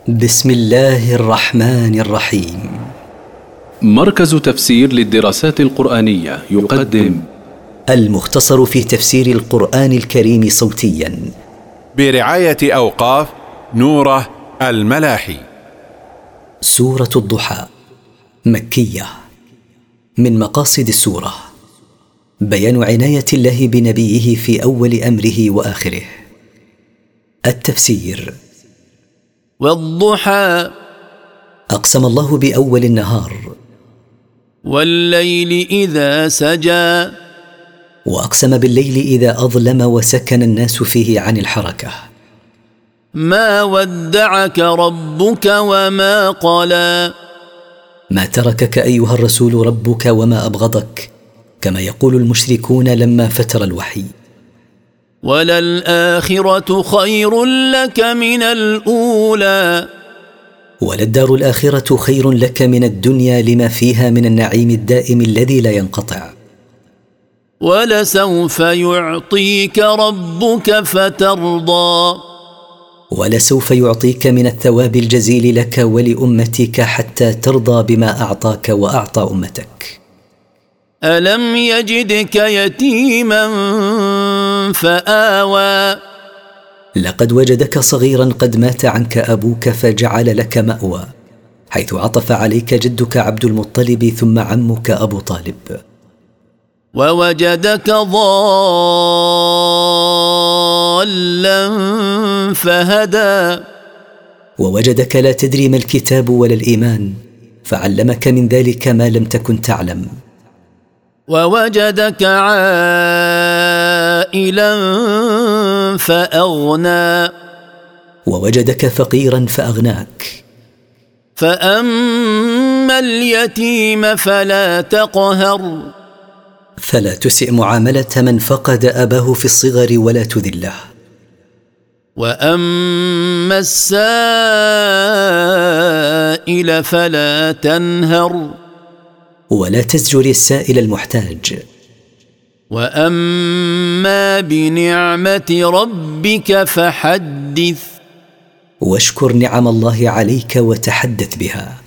بسم الله الرحمن الرحيم. مركز تفسير للدراسات القرآنية يقدم المختصر في تفسير القرآن الكريم صوتيا برعاية أوقاف نوره الملاحي. سورة الضحى مكية. من مقاصد السورة بيان عناية الله بنبيه في أول أمره وآخره. التفسير: والضحى أقسم الله بأول النهار، والليل إذا سجى، وأقسم بالليل إذا أظلم وسكن الناس فيه عن الحركة. ما ودعك ربك وما قلى، ما تركك أيها الرسول ربك وما أبغضك، كما يقول المشركون لما فتر الوحي. وللآخرة خير لك من الأولى، وللدار الآخرة خير لك من الدنيا لما فيها من النعيم الدائم الذي لا ينقطع. ولسوف يعطيك ربك فترضى، ولسوف يعطيك من الثواب الجزيل لك ولأمتك حتى ترضى بما أعطاك وأعطى أمتك. ألم يجدك يتيما فآوى، لقد وجدك صغيرا قد مات عنك أبوك فجعل لك مأوى، حيث عطف عليك جدك عبد المطلب ثم عمك أبو طالب. ووجدك ضالا فهدى، ووجدك لا تدري ما الكتاب ولا الإيمان فعلمك من ذلك ما لم تكن تعلم. ووجدك عائلا فأغنى، ووجدك فقيرا فأغناك. فأما اليتيم فلا تقهر، فلا تسئ معاملة من فقد أباه في الصغر ولا تذله. وأما السائل فلا تنهر، ولا تزجر السائل المحتاج. وأما بنعمة ربك فحدث، واشكر نعم الله عليك وتحدث بها.